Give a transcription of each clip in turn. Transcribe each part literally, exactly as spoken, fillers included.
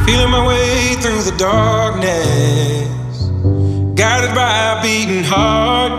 Feeling my way through the darkness, guided by a beating heart.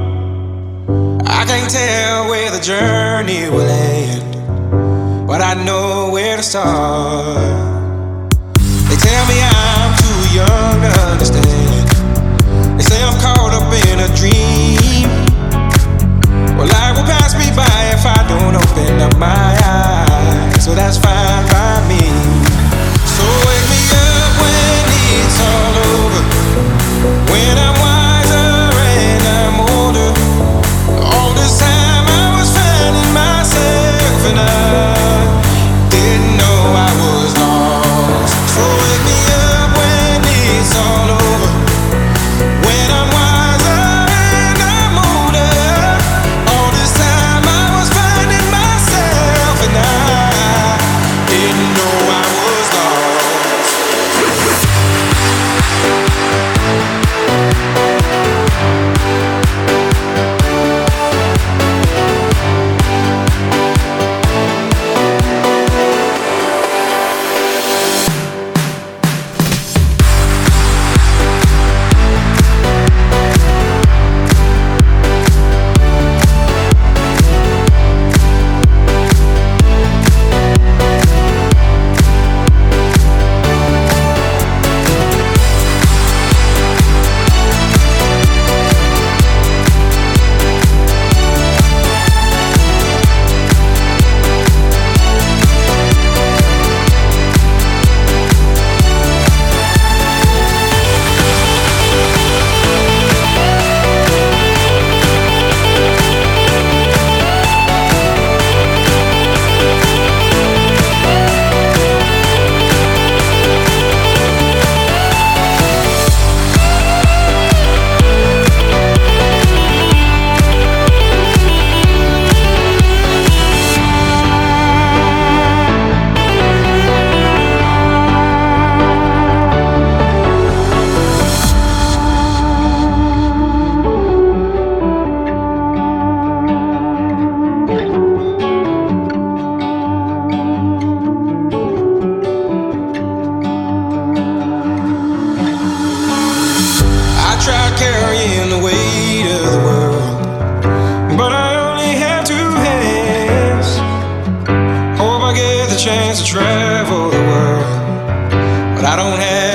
I can't tell where the journey will end, but I know where to start. They tell me I'm too young to understand. They say I'm caught up in a dream. Well, life will pass me by if I don't open up my eyes, so that's fine by me. So wake me up when it's all over, when I'm wiser and I'm older. All this time I was finding myself and I didn't know I was lost. So wake me up when it's all over, when I'm wiser and I'm older. All this time I was finding myself and I didn't know I was lost. Carrying the weight of the world, but I only have two hands. Hope I get the chance to travel the world, but I don't have